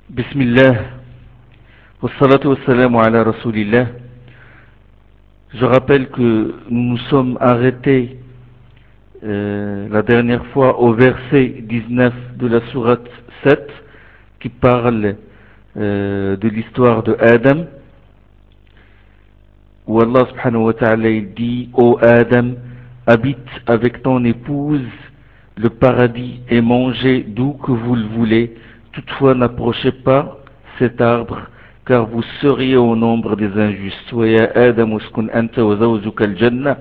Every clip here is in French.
Bismillah, wassalatu wassalamu ala rasulillah. Je rappelle que nous nous sommes arrêtés la dernière fois au verset 19 de la sourate 7 qui parle de l'histoire de Adam, où Allah subhanahu wa ta'ala il dit: Ô Adam, habite avec ton épouse le paradis et mangez d'où que vous le voulez, toutefois n'approchez pas cet arbre car vous seriez au nombre des injustes. Wa ya Adam uskun anta wa zawjuka al-jannah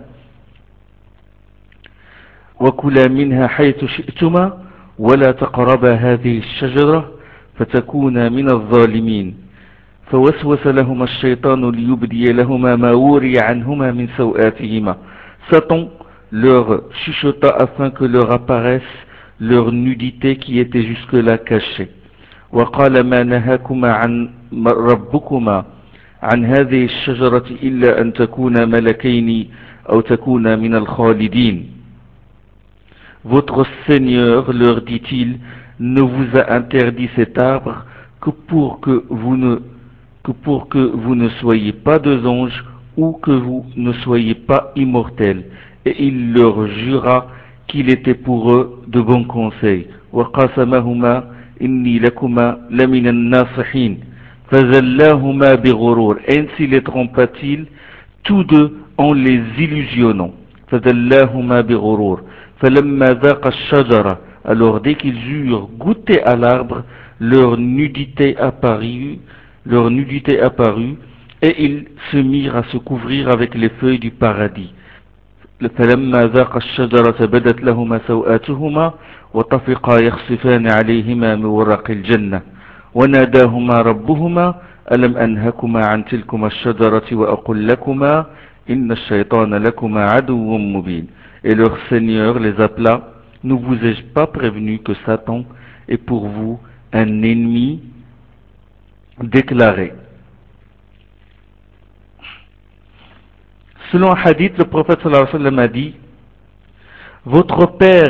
وكلا منها حيث شئتما ولا تقربا هذه الشجرة فتكونا من الظالمين فوسوس لهما الشيطان ليبدي لهما ما وري عنهما من سوآتهما. Satan leur chuchota afin que leur apparaisse leur nudité qui était jusque-là cachée. وقال ما نهاكما عن ربكما عن هذه الشجرة إلا أن تكونا ملكين أو تكونا من الخالدين. Votre Seigneur, leur dit-il, ne vous a interdit cet arbre que pour que vous ne soyez pas deux anges ou que vous ne soyez pas immortels. Et il leur jura qu'il était pour eux de bons conseils. وَقَاسَمَهُمَا إِنِّي لَكُمَا لَمِنَ النَّاصِحِينَ فَزَلَّاهُمَا بِغُرُورٍ. Ainsi les trompa-t-il tous deux en les illusionnant. فَزَلَّاهُمَا بِغُرُورٍ فَلَمَّا ذَاقَ الشَّجَرَةَ. Alors dès qu'ils eurent goûté à l'arbre, leur nudité apparut, et ils se mirent à se couvrir avec les feuilles du paradis. فلما ذاق الشجرة بدت لهما سوآتهما وطفقا يخصفان عليهما من ورق الجنة وناداهما ربهما ألم أنهكما عن تلكما الشجرة وأقل لكما إن الشيطان لكما عدو مبين. Et leur Seigneur les appela: ne vous ai-je pas prévenu que Satan est pour vous un ennemi déclaré? Selon un hadith, le prophète sallallahu alayhi wa sallam a dit: votre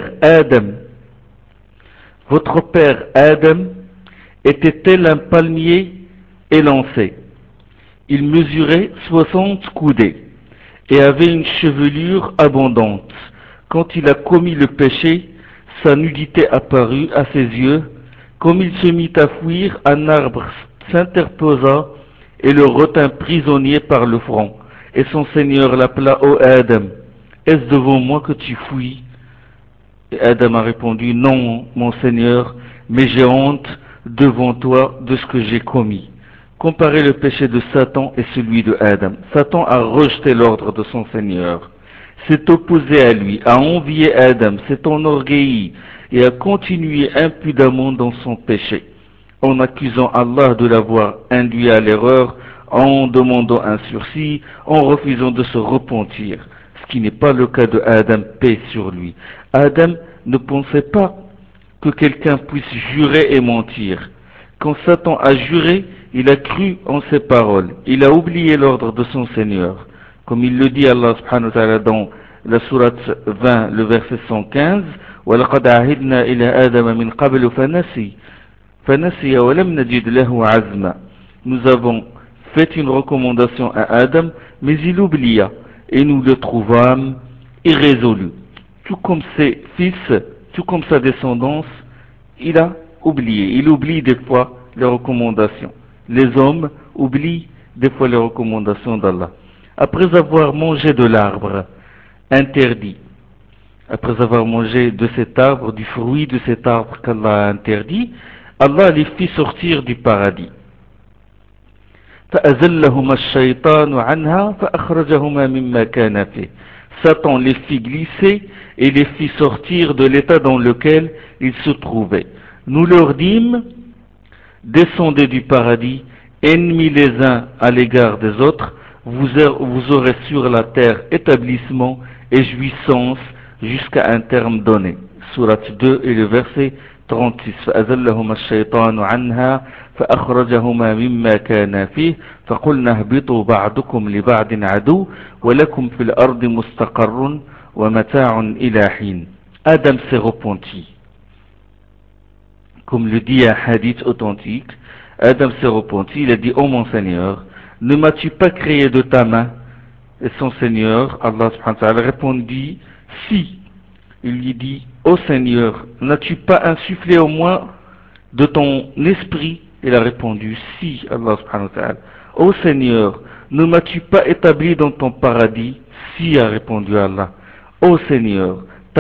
père Adam était tel un palmier élancé. Il mesurait 60 coudées et avait une chevelure abondante. Quand il a commis le péché, sa nudité apparut à ses yeux. Comme il se mit à fuir, un arbre s'interposa et le retint prisonnier par le front. Et son Seigneur l'appela: ô Adam, est-ce devant moi que tu fuis? Et Adam a répondu: non, mon Seigneur, mais j'ai honte devant toi de ce que j'ai commis. Comparez le péché de Satan et celui de Adam. Satan a rejeté l'ordre de son Seigneur, s'est opposé à lui, a envié Adam, s'est enorgueilli et a continué impudemment dans son péché, en accusant Allah de l'avoir induit à l'erreur, en demandant un sursis, en refusant de se repentir, ce qui n'est pas le cas de Adam, paix sur lui. Adam ne pensait pas que quelqu'un puisse jurer et mentir. Quand Satan a juré, il a cru en ses paroles. Il a oublié l'ordre de son Seigneur. Comme il le dit Allah subhanahu wa ta'ala dans la sourate 20, le verset 115, وَلَقَدْ عَهِدْنَا إِلَىٰ آدَمَ مِنْ قَبْلُ فَنَسِيَ وَلَمْ نَجِدْ لَهُ عَزْمًا. Nous avons fait une recommandation à Adam, mais il oublia, et nous le trouvâmes irrésolu. Tout comme ses fils, tout comme sa descendance, il a oublié. Il oublie des fois les recommandations. Les hommes oublient des fois les recommandations d'Allah. Après avoir mangé de l'arbre interdit, après avoir mangé de cet arbre, du fruit de cet arbre qu'Allah a interdit, Allah les fit sortir du paradis. فأزلهما الشيطان عنها فأخرجهما مما كان فيه. Satan les fit glisser et les fit sortir de l'état dans lequel ils se trouvaient. Nous leur dîmes: descendez du paradis, ennemis les uns à l'égard des autres, vous aurez sur la terre établissement et jouissance jusqu'à un terme donné. Sourate 2 et le verset 36. فأزلهما الشيطان عنها فأخرجهما مما كان فيه فقلنا اهبطوا بعضكم لبعض عدو ولكم في الأرض مستقر ومتاع إلى حين. Adam s'est repenti. Comme le dit un hadith authentique, Adam s'est repenti, il a dit, oh mon Seigneur, ne m'as-tu pas créé de ta main? Et son Seigneur, Allah subhanahu wa ta'ala, répondit, si. Il lui dit, ô Seigneur, n'as-tu pas insufflé au moins de ton esprit? Il a répondu, si, Allah subhanahu wa ta'ala. Ô Seigneur, ne m'as-tu pas établi dans ton paradis? Si, a répondu Allah. Ô Seigneur,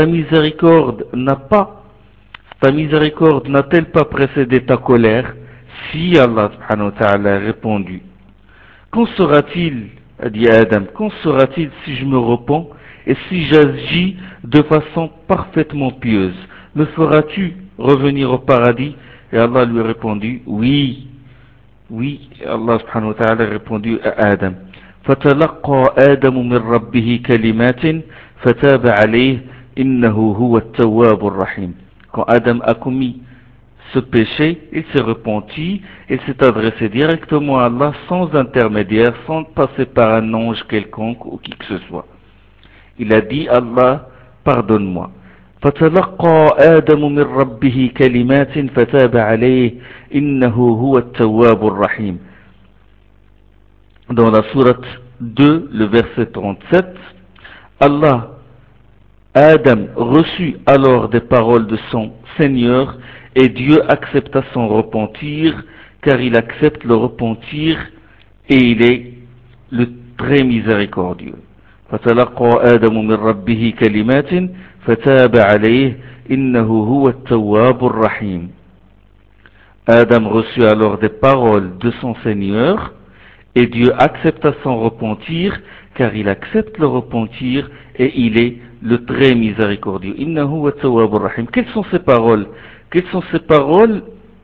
ta miséricorde n'a-t-elle pas précédé ta colère? Si, Allah subhanahu wa ta'ala a répondu. Qu'en sera-t-il, a dit Adam, qu'en sera-t-il si je me repens et si j'agis de façon parfaitement pieuse? Me feras-tu revenir au paradis? Et Allah lui a répondu, oui, oui. Et Allah subhanahu wa ta'ala a répondu à Adam. فتلقى آدم من ربه كلمات فتاب عليه إنه هو التواب الرحيم. Quand Adam a commis ce péché, il s'est repenti, il s'est adressé directement à Allah sans intermédiaire, sans passer par un ange quelconque ou qui que ce soit. Il a dit, Allah, pardonne-moi. فتلقى آدم من ربه كلمات فتاب عليه إنه هو التواب الرحيم. Dans la sourate 2, le verset 37, Allah, Adam reçut alors des paroles de son Seigneur et Dieu accepta son repentir car il accepte le repentir et il est le très miséricordieux. فتلقى آدم من ربه كلمات فتاب عليه إنه هو التواب الرحيم. Adam reçut alors des paroles de son Seigneur et Dieu accepta son repentir car il accepte le repentir et il est le très miséricordieux. Innahu wa tawwabur rahim. Quelles sont ces paroles? Quelles sont ces paroles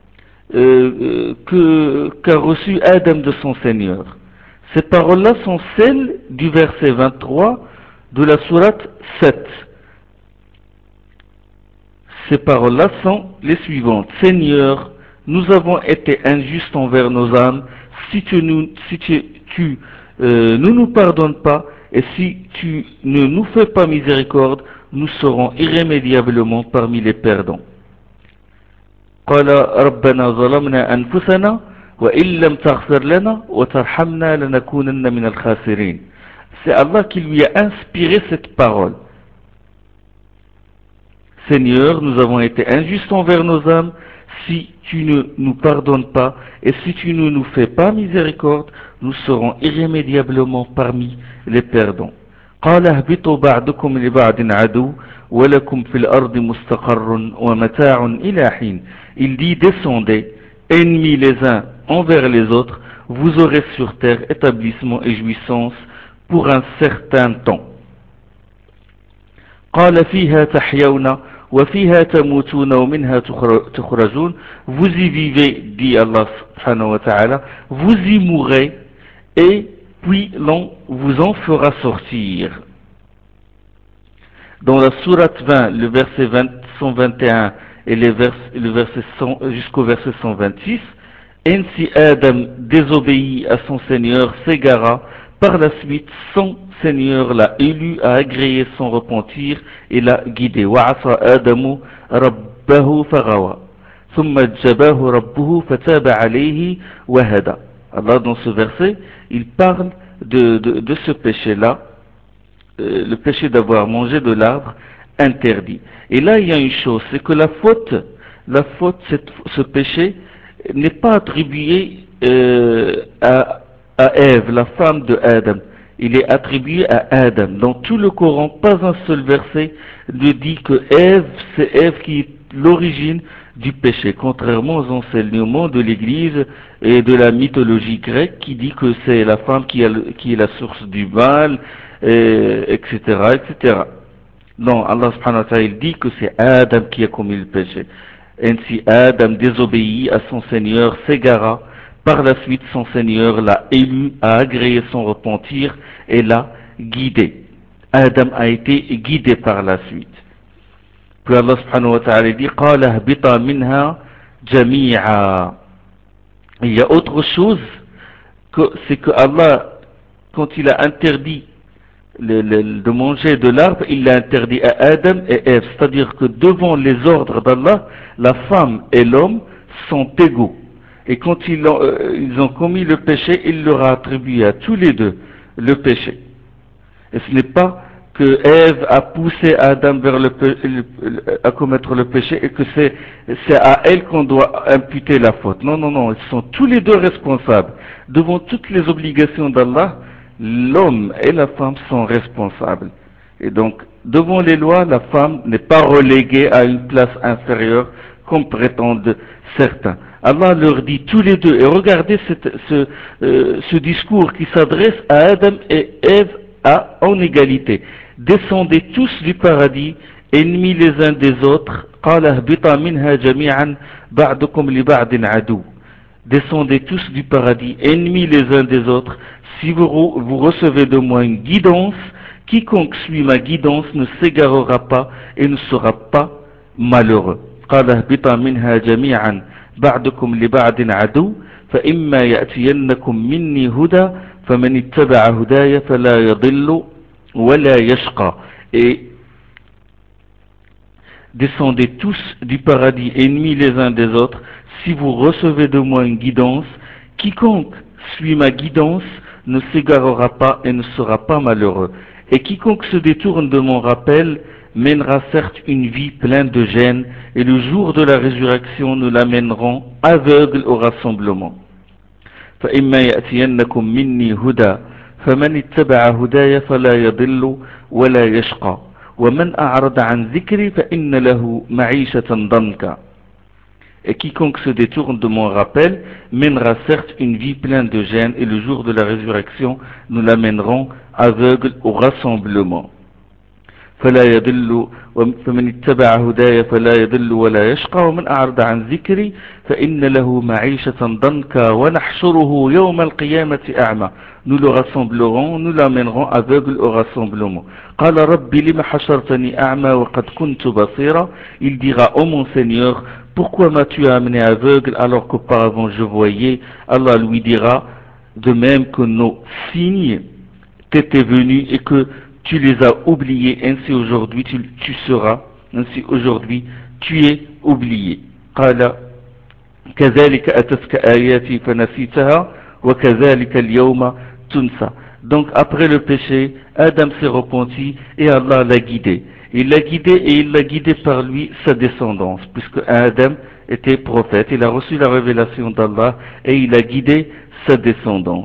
qu'a reçu Adam de son Seigneur? Ces paroles-là sont celles du verset 23 de la sourate 7. Ces paroles-là sont les suivantes. Seigneur, nous avons été injustes envers nos âmes. Si tu ne nous pardonnes pas et si tu ne nous fais pas miséricorde, nous serons irrémédiablement parmi les perdants. قال ربنا ظلمنا أنفسنا وإن لم تغفر لنا وترحمنا لنكونن من الخاسرين. C'est Allah qui lui a inspiré cette parole. Seigneur, nous avons été injustes envers nos âmes, si tu ne nous pardonnes pas et si tu ne nous fais pas miséricorde, nous serons irrémédiablement parmi les perdants. قال اهبطوا بعضكم لبعض عدو ولكم في الأرض مستقر ومتاع إلى حين. Il dit, descendez, ennemis les uns envers les autres, vous aurez sur terre établissement et jouissance pour un certain temps. قال فيها تحيون وفيها تموتون ومنها تخرجون. Vous y vivez, dit Allah subhanahu wa ta'ala, vous y mourrez et puis l'on vous en fera sortir. Dans la sourate 20, le verset 121 et le verset 100, jusqu'au verset 126, ainsi Adam désobéit à son Seigneur, s'égara, par la suite son Seigneur l'a élu à agréer son repentir et l'a guidé. وعصى آدم ربه فغوى ثم اجتباه ربه فتاب عليه وهدى. Allah dans ce verset, il parle de ce péché-là, le péché d'avoir mangé de l'arbre interdit. Et là, il y a une chose, c'est que la faute, ce péché, n'est pas attribué à Ève, la femme de Adam. Il est attribué à Adam. Dans tout le Coran, pas un seul verset ne dit que Ève, c'est Ève qui est l'origine du péché, contrairement aux enseignements de l'Église et de la mythologie grecque qui dit que c'est la femme qui est la source du mal, etc., etc. Non, Allah subhanahu wa ta'ala il dit que c'est Adam qui a commis le péché. Ainsi Adam désobéit à son Seigneur, s'égara. Par la suite, son Seigneur l'a élu à agréer son repentir et l'a guidé. Adam a été guidé par la suite. Puis Allah subhanahu wa ta'ala dit قال اهبطا منها جميعا. Il y a autre chose, c'est que Allah, quand il a interdit de manger de l'arbre, il l'a interdit à Adam et Ève. C'est-à-dire que devant les ordres d'Allah, la femme et l'homme sont égaux. Et quand ils ont commis le péché, il leur a attribué à tous les deux le péché. Et ce n'est pas que Ève a poussé Adam vers à commettre le péché et que c'est à elle qu'on doit imputer la faute. Non, non, non, ils sont tous les deux responsables. Devant toutes les obligations d'Allah, l'homme et la femme sont responsables. Et donc, devant les lois, la femme n'est pas reléguée à une place inférieure comme prétendent certains. Allah leur dit tous les deux, et regardez ce discours qui s'adresse à Adam et Ève en égalité. Descendez tous du paradis, ennemis les uns des autres. قال اهبطا منها جميعا بعضكم لبعض عدو. Descendez tous du paradis, ennemis les uns des autres. Si vous recevez de moi une guidance, quiconque suit ma guidance ne s'égarera pas et ne sera pas malheureux. قال اهبطا منها جميعا بعضكم لبعض عدو فإما يأتينكم مني هدى فمن اتبع هداي فلا يضل ولا يشقى. Et descendez tous du paradis, ennemis les uns des autres, si vous recevez de moi une guidance, quiconque suit ma guidance ne s'égarera pas et ne sera pas malheureux. Et quiconque se détourne de mon rappel mènera certes une vie pleine de gêne, et le jour de la résurrection nous l'amènerons aveugle au rassemblement. فإما يأتينكم مني هدى فمن اتبع هداي فلا يضل ولا يشقى ومن أعرض عن ذكري فإن له معيشة ضنكا. Et quiconque se détourne de mon rappel mènera certes une vie pleine de gêne, et le jour de la résurrection nous l'amènerons aveugle au rassemblement. فلا يضل فمن اتبع هداي فلا يضل ولا يشقى ومن أعرض عن ذكري فإن له معيشة ضنكا ونحشره يوم القيامة أعمى. Nous le rassemblerons, nous l'amènerons aveugle au rassemblement. قال ربي لم حشرتني أعمى وقد كنت بصيرا. Il dira: ô mon Seigneur, pourquoi m'as-tu amené aveugle alors qu'auparavant je voyais? Allah lui dira: de même que nos signes t'étaient venus et que tu les as oubliés, ainsi aujourd'hui tu seras, ainsi aujourd'hui tu es oublié. قال كذلك أتتك آياتي فنسيتها وكذلك اليوم تنسى. Donc après le péché, Adam s'est repenti et Allah l'a guidé. Il l'a guidé et il l'a guidé par lui sa descendance, puisque Adam était prophète. Il a reçu la révélation d'Allah et il a guidé sa descendance.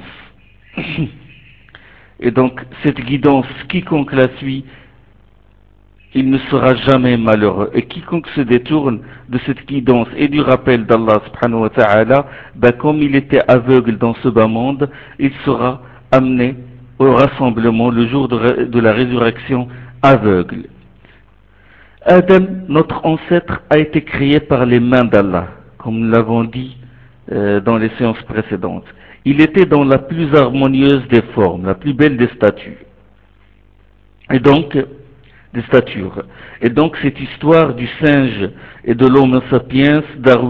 Et donc, cette guidance, quiconque la suit, il ne sera jamais malheureux. Et quiconque se détourne de cette guidance et du rappel d'Allah subhanahu wa ta'ala, comme il était aveugle dans ce bas monde, il sera amené au rassemblement le jour de la résurrection aveugle. Adam, notre ancêtre, a été créé par les mains d'Allah, comme nous l'avons dit dans les séances précédentes. Il était dans la plus harmonieuse des formes, la plus belle des statues. Et donc, des statures. Et donc cette histoire du singe et de l'homo sapiens,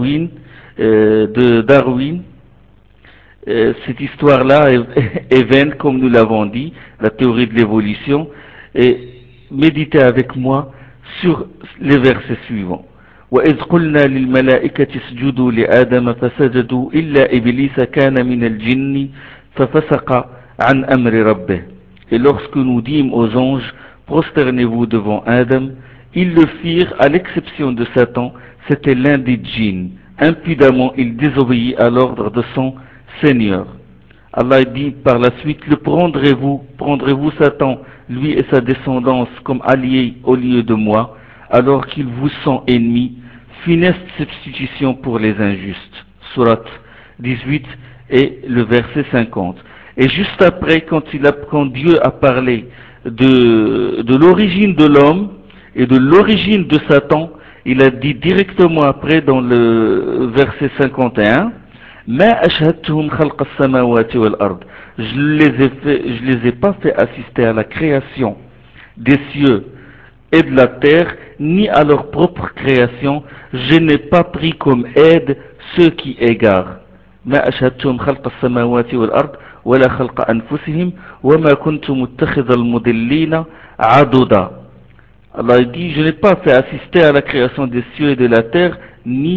de Darwin, cette histoire-là est vaine, comme nous l'avons dit, la théorie de l'évolution. Et méditez avec moi sur les versets suivants. وإذ قلنا للملائكة اسجدوا لآدم فسجدوا إلا إبليس كان من الجن ففسق عن أمر ربه. Et lorsque nous dîmes aux anges: prosternez-vous devant Adam, ils le firent à l'exception de Satan, c'était l'un des djinns. Impudemment, il désobéit à l'ordre de son Seigneur. Allah dit par la suite: le prendrez-vous Satan, lui et sa descendance, comme alliés au lieu de moi, alors qu'ils vous sont ennemis? Funeste substitution pour les injustes. Surat 18 et le verset 50. Et juste après, quand Dieu a parlé de l'origine de l'homme et de l'origine de Satan, il a dit directement après dans le verset 51: ما أشهدتهم خلق السماوات والأرض. Je les ai pas fait assister à la création des cieux et de la terre, ni à leur propre création. Je n'ai pas pris comme aide ceux qui égarent. ما أشهدتهم خلق السماوات والأرض ولا خلق أنفسهم وما كنت متخذ المضلين عضدا. Allah dit: je n'ai pas fait assister à la création des cieux et de la terre, ni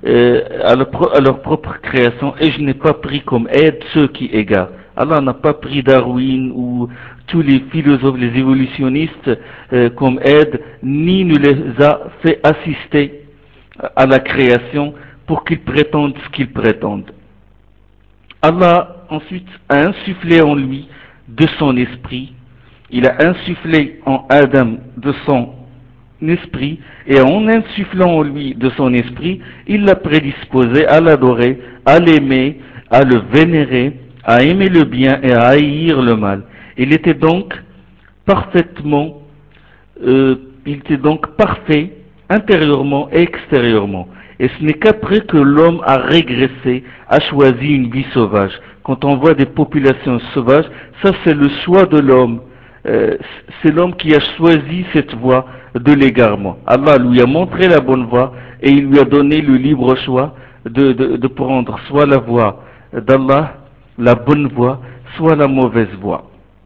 à leur propre création, et je n'ai pas pris comme aide ceux qui égarent. Allah n'a pas pris Darwin ou tous les philosophes, les évolutionnistes comme aide, ni ne les a fait assister à la création pour qu'ils prétendent ce qu'ils prétendent. Allah ensuite a insufflé en lui de son esprit, il a insufflé en Adam de son esprit, et en insufflant en lui de son esprit, il l'a prédisposé à l'adorer, à l'aimer, à le vénérer, à aimer le bien et à haïr le mal. Il était donc parfaitement, il était donc parfait intérieurement et extérieurement. Et ce n'est qu'après que l'homme a régressé, a choisi une vie sauvage. Quand on voit des populations sauvages, ça c'est le choix de l'homme. C'est l'homme qui a choisi cette voie de l'égarement. Allah lui a montré la bonne voie et il lui a donné le libre choix de prendre soit la voie d'Allah, la bonne voie, soit la mauvaise voie.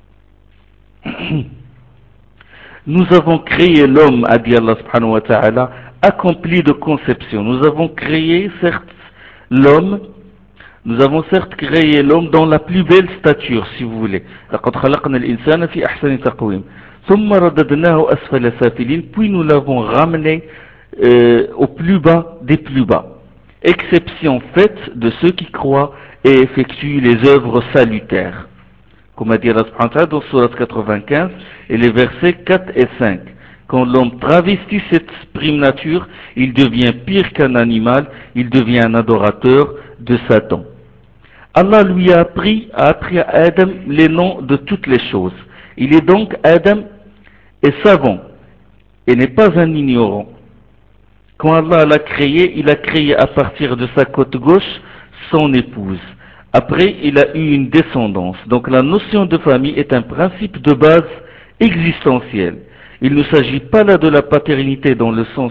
Nous avons créé l'homme, a dit Allah subhanahu wa ta'ala, accompli de conception. Nous avons créé, certes, l'homme, nous avons certes créé l'homme dans la plus belle stature, si vous voulez. لقد خلقنا الإنسان في أحسن تقويم. ثم رددناه أسفل سافلين. Puis nous l'avons ramené au plus bas des plus bas. Exception faite de ceux qui croient et effectuent les œuvres salutaires. Comme a dit Allah subhanahu wa ta'ala dans Surat 95 et les versets 4 et 5. Quand l'homme travestit cette prime nature, il devient pire qu'un animal, il devient un adorateur de Satan. Allah lui a appris à Adam les noms de toutes les choses. Il est donc Adam est savant et n'est pas un ignorant. Quand Allah l'a créé, il a créé à partir de sa côte gauche son épouse. Après, il a eu une descendance. Donc la notion de famille est un principe de base existentiel. Il ne s'agit pas là de la paternité dans le sens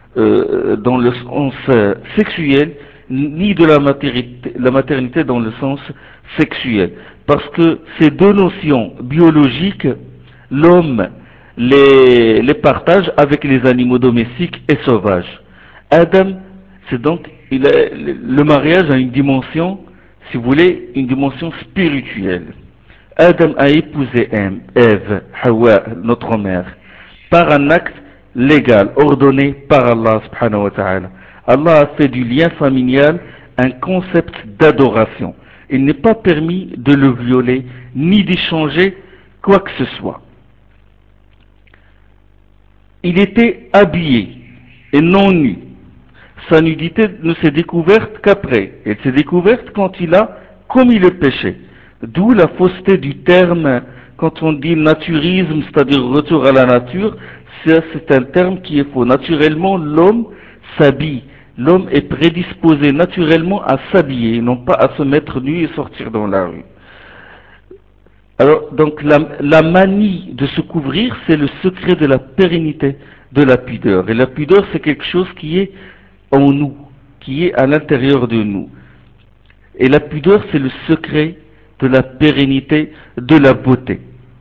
sexuel, ni de la maternité dans le sens sexuel. Parce que ces deux notions biologiques, l'homme les partage avec les animaux domestiques et sauvages. Adam, c'est donc, le mariage a une dimension, si vous voulez, une dimension spirituelle. Adam a épousé Ève, Hawa, notre mère, par un acte légal, ordonné par Allah subhanahu wa ta'ala. Allah a fait du lien familial un concept d'adoration. Il n'est pas permis de le violer, ni d'y changer quoi que ce soit. Il était habillé et non nu. Sa nudité ne s'est découverte qu'après. Elle s'est découverte quand il a commis le péché. D'où la fausseté du terme quand on dit naturisme, c'est-à-dire retour à la nature. C'est un terme qui est faux. Naturellement, l'homme s'habille. L'homme est prédisposé naturellement à s'habiller, non pas à se mettre nu et sortir dans la rue. Alors, donc la manie de se couvrir, c'est le secret de la pérennité de la pudeur. Et la pudeur, c'est quelque chose qui est en nous, qui est à l'intérieur de nous. Et la pudeur, c'est le secret de la pérennité de la beauté.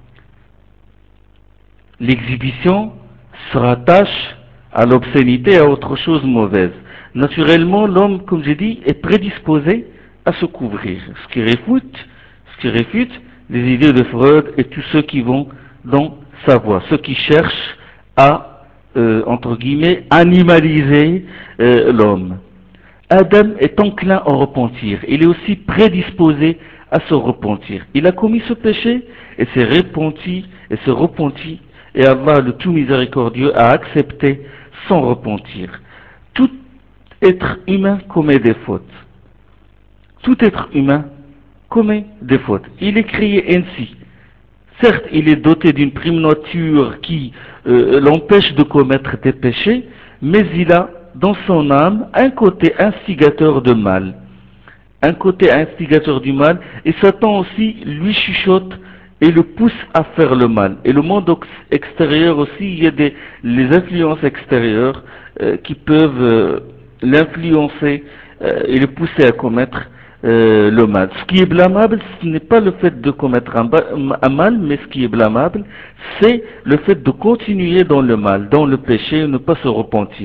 L'exhibition se rattache à l'obscénité et à autre chose mauvaise. Naturellement, l'homme, comme j'ai dit, est prédisposé à se couvrir. Ce qui réfute les idées de Freud et tous ceux qui vont dans sa voie, ceux qui cherchent à, entre guillemets, animaliser l'homme. Adam est enclin au repentir. Il est aussi prédisposé à se repentir. Il a commis ce péché et s'est repenti et Allah, le tout miséricordieux, a accepté son repentir. Tout être humain commet des fautes. Tout être humain commet des fautes. Il est créé ainsi. Certes, il est doté d'une prime nature qui l'empêche de commettre des péchés, mais il a dans son âme un côté instigateur de mal. Un côté instigateur du mal, et Satan aussi lui chuchote et le pousse à faire le mal. Et le monde extérieur aussi, il y a les influences extérieures qui peuvent l'influencer et le pousser à commettre le mal. Ce qui est blâmable, ce n'est pas le fait de commettre un mal, mais ce qui est blâmable, c'est le fait de continuer dans le mal, dans le péché, et ne pas se repentir.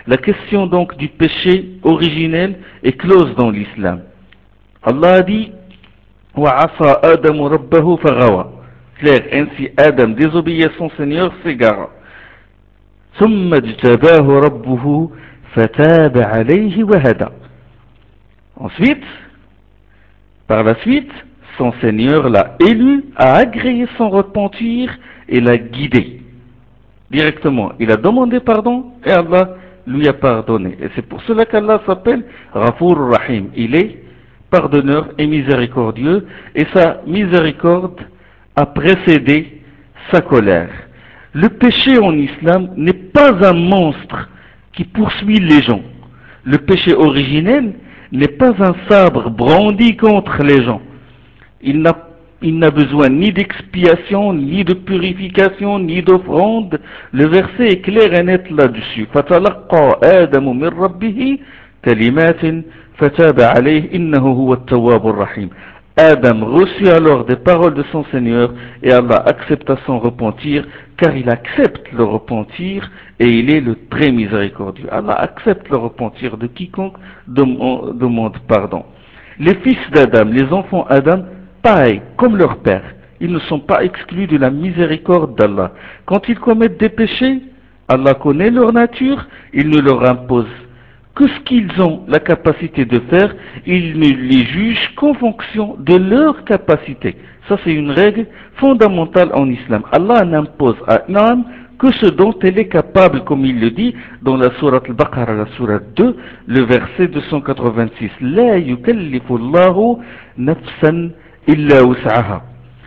La question donc du péché originel est close dans l'islam. Allah a dit وَعَصَى آدَمُ رَبَّهُ فَغَوَى. Clair, ainsi Adam désobéit à son Seigneur, s'égara. ثُمَّ اجْتَبَاهُ رَبُّهُ فَتَابَ عَلَيْهِ وَهَدَى. Ensuite, par la suite, son Seigneur l'a élu, a agréé son repentir et l'a guidé. Directement, il a demandé pardon et Allah lui a pardonné. Et c'est pour cela qu'Allah s'appelle Ghafur Rahim. Il est pardonneur et miséricordieux et sa miséricorde a précédé sa colère. Le péché en islam n'est pas un monstre qui poursuit les gens. Le péché originel n'est pas un sabre brandi contre les gens. Il n'a il n'a besoin ni d'expiation, ni de purification, ni d'offrande. Le verset est clair et net là-dessus. فَتَلَقَّى آدَمُ مِنْ رَبِّهِ كَلِمَاتٍ فَتَابَ عَلَيْهِ إِنَّهُ هُوَ التَّوَّابُ الرَّحِيمُ. Adam reçut alors des paroles de son Seigneur et Allah accepta son repentir car il accepte le repentir et il est le très miséricordieux. Allah accepte le repentir de quiconque demande pardon. Les fils d'Adam, les enfants d'Adam, pareil, comme leur père, ils ne sont pas exclus de la miséricorde d'Allah. Quand ils commettent des péchés, Allah connaît leur nature, il ne leur impose que ce qu'ils ont la capacité de faire, il ne les juge qu'en fonction de leur capacité. Ça c'est une règle fondamentale en islam. Allah n'impose à une âme que ce dont elle est capable, comme il le dit dans la sourate Al-Baqarah, la sourate 2, le verset 286. La yukallifu Allahu nafsan illa wus'aha.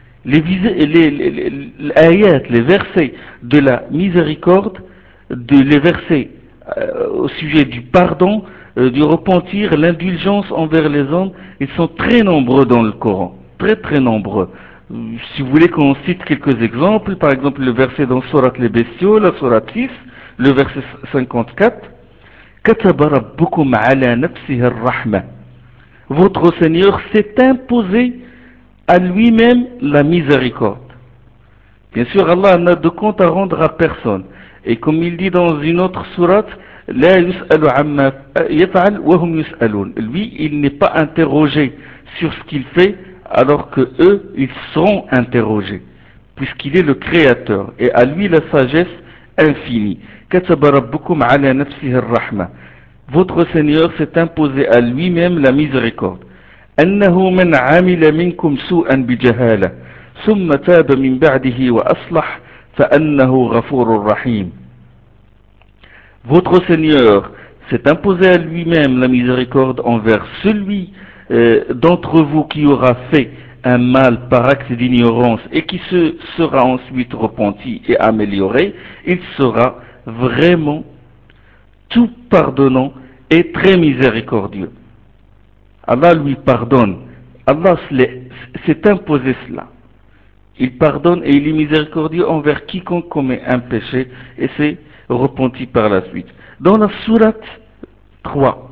Les versets de la miséricorde, les versets au sujet du pardon, du repentir, l'indulgence envers les hommes, ils sont très nombreux dans le Coran, très très nombreux. Si vous voulez qu'on cite quelques exemples, par exemple le verset dans Surat les Bestiaux, la Surat 6, le verset 54, كَتَبَ رَبُّكُمْ عَلَى نَفْسِهِ الرَّحْمَةِ. Votre Seigneur s'est imposé à lui-même la miséricorde. Bien sûr, Allah n'a de compte à rendre à personne. Et comme il dit dans une autre sourate, لا يسأل عما يفعل وهم يسألون. Lui, il n'est pas interrogé sur ce qu'il fait, alors que eux, ils seront interrogés, puisqu'il est le créateur, et à lui la sagesse infinie. كتب ربكم على نفسه الرحمة. Votre Seigneur s'est imposé à lui-même la miséricorde. أنه من عمل منكم سوءا بجهالة ثم تاب من بعده وأصلح فأنه غفور رحيم. Votre Seigneur s'est imposé à lui-même la miséricorde envers celui d'entre vous qui aura fait un mal par acte d'ignorance et qui se sera ensuite repenti et amélioré, il sera vraiment tout pardonnant et très miséricordieux. Allah lui pardonne. Allah s'est imposé cela. Il pardonne et il est miséricordieux envers quiconque commet un péché et s'est repenti par la suite. Dans la sourate 3,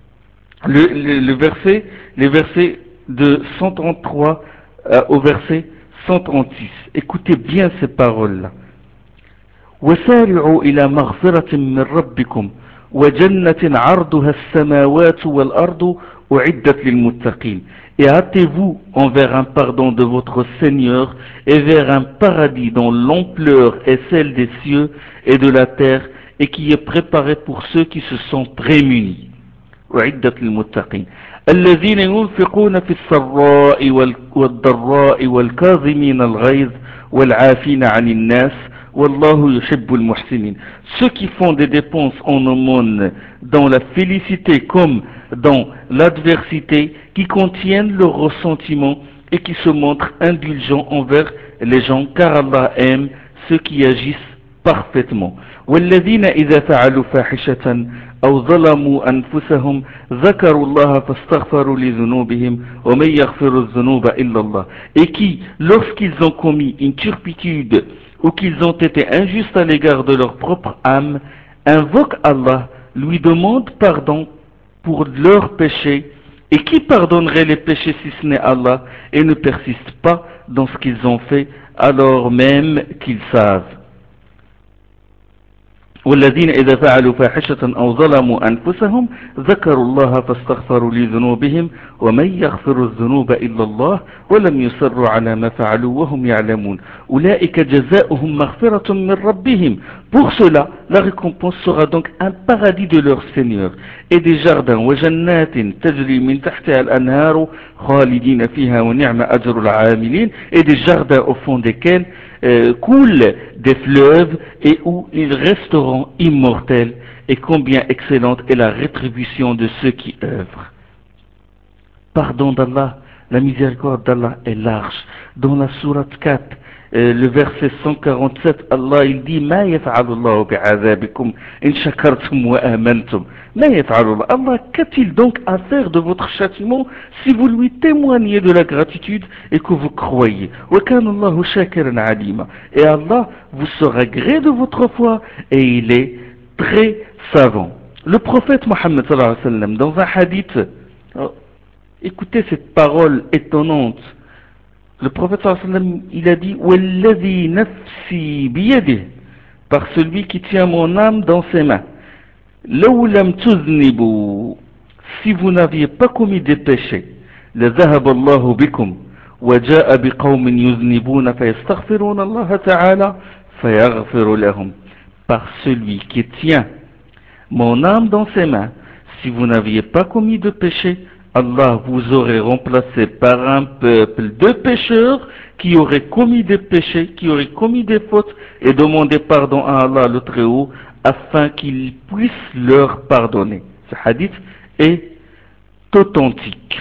les versets de 133 au verset 136, écoutez bien ces paroles-là. وسارعوا إلى مغفرة من ربكم وجنة عرضها السماوات والأرض أعدت للمتقين. Et hâtez-vous envers un pardon de votre Seigneur et vers un paradis dont l'ampleur est celle des cieux et de la terre et qui est préparé pour ceux qui se sont prémunis. أعدت للمتقين الذين ينفقون في السراء والضراء والكاظمين الغيظ والعافين عن الناس والله يحب المحسنين. Ceux qui font des dépenses en aumône dans la félicité comme dans l'adversité, qui contiennent leurs ressentiments et qui se montrent indulgents envers les gens, car Allah aime ceux qui agissent parfaitement. والذين إذا فعلوا فاحشة أو ظلموا أنفسهم ذكروا الله فاستغفروا لذنوبهم ومن يغفر الذنوب إلا الله. Et qui, lorsqu'ils ont commis une turpitude ou qu'ils ont été injustes à l'égard de leur propre âme, invoquent Allah, lui demandent pardon pour leurs péchés. Et qui pardonnerait les péchés si ce n'est Allah, et ne persiste pas dans ce qu'ils ont fait alors même qu'ils savent. والذين إذا فعلوا فاحشة أو ظلموا أنفسهم ذكروا الله فاستغفروا لذنوبهم ومن يغفر الذنوب إلا الله ولم يصروا على ما فعلوا وهم يعلمون أولئك جزاؤهم مغفرة من ربهم. Pour cela, la récompense sera donc un paradis de leur Seigneur et des jardins وجنات تجري من تحتها الأنهار خالدين فيها ونعم أجر العاملين, et des jardins au fond desquels coulent des fleuves et où ils resteront immortels, et combien excellente est la rétribution de ceux qui œuvrent. Pardon d'Allah, la miséricorde d'Allah est large. Dans la sourate 4, le verset 147, Allah il dit ما يفعل الله بعذابكم إن شكرتم وآمنتم. ما يفعل الله. Allah, qu'a-t-il donc à faire de votre châtiment si vous lui témoignez de la gratitude et que vous croyez? وكان الله شاكرا عليما. Et Allah vous sera gré de votre foi et il est très savant. Le prophète Mohammed sallallahu alayhi wa sallam, dans un hadith, écoutez cette parole étonnante. Le prophète sallallahu alayhi wa sallam, il a dit Walladhi nafsi biyadih, par celui qui tient mon âme dans ses mains. Law lam tuznibu, si vous n'aviez pas commis des péchés, la dhahaba Allahu bikum wa jaa biqawmin yuznibuna fayastaghfiruna Allah ta'ala fayaghfiru lahum. Par celui qui tient mon âme dans ses mains, si vous n'aviez pas commis de péché, Allah vous aurait remplacé par un peuple de pécheurs qui auraient commis des péchés, qui auraient commis des fautes et demandé pardon à Allah le Très-Haut afin qu'il puisse leur pardonner. Ce hadith est authentique.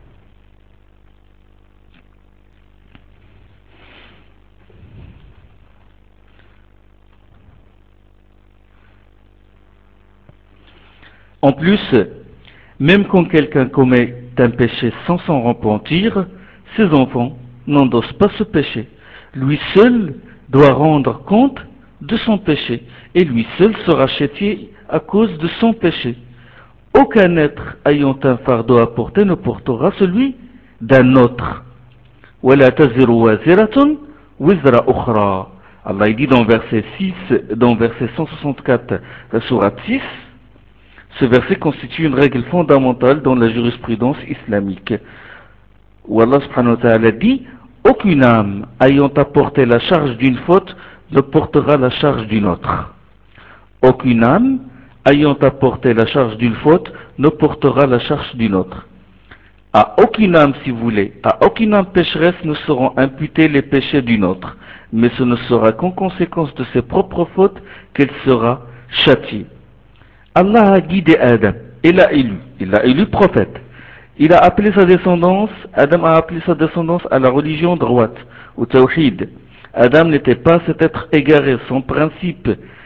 En plus, même quand quelqu'un commet un péché sans s'en repentir, ses enfants n'endossent pas ce péché. Lui seul doit rendre compte de son péché et lui seul sera châtié à cause de son péché. Aucun être ayant un fardeau à porter ne portera celui d'un autre. وَلَا تَزِرُ وَازِرَةٌ وِزْرَ أُخْرَى. Allah dit dans verset 6, dans verset 164, la sourate 6, ce verset constitue une règle fondamentale dans la jurisprudence islamique, où Allah subhanahu wa ta'ala dit aucune âme ayant apporté la charge d'une faute ne portera la charge d'une autre. Aucune âme ayant apporté la charge d'une faute ne portera la charge d'une autre. À aucune âme, si vous voulez, à aucune âme pécheresse ne seront imputés les péchés d'une autre, mais ce ne sera qu'en conséquence de ses propres fautes qu'elle sera châtiée. Allah a guidé Adam, il a élu prophète. Il a appelé sa descendance, Adam a appelé sa descendance à la religion droite, au tawhid. Adam n'était pas cet être égaré, son principe.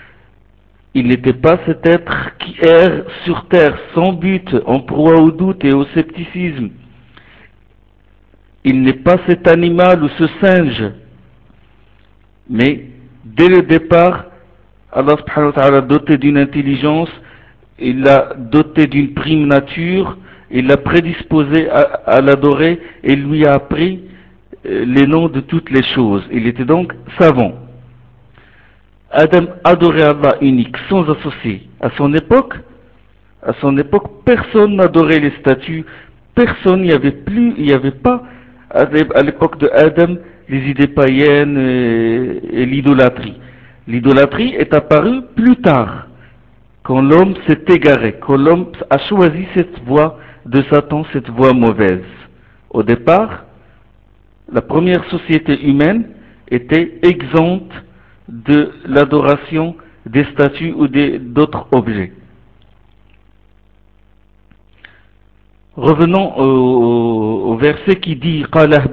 Il n'était pas cet être qui erre sur terre sans but, en proie au doute et au scepticisme. Il n'est pas cet animal ou ce singe. Mais dès le départ, Allah subhanahu wa ta'ala doté d'une intelligence, il l'a doté d'une prime nature, il l'a prédisposé à l'adorer et lui a appris les noms de toutes les choses. Il était donc savant. Adam adorait Allah unique, sans associé. À son époque, personne n'adorait les statues, personne, il n'y avait pas, à l'époque de Adam, les idées païennes et l'idolâtrie. L'idolâtrie est apparue plus tard, quand l'homme s'est égaré, quand l'homme a choisi cette voie de Satan, cette voie mauvaise. Au départ, la première société humaine était exempte de l'adoration des statues ou d'autres objets. Revenons au verset qui dit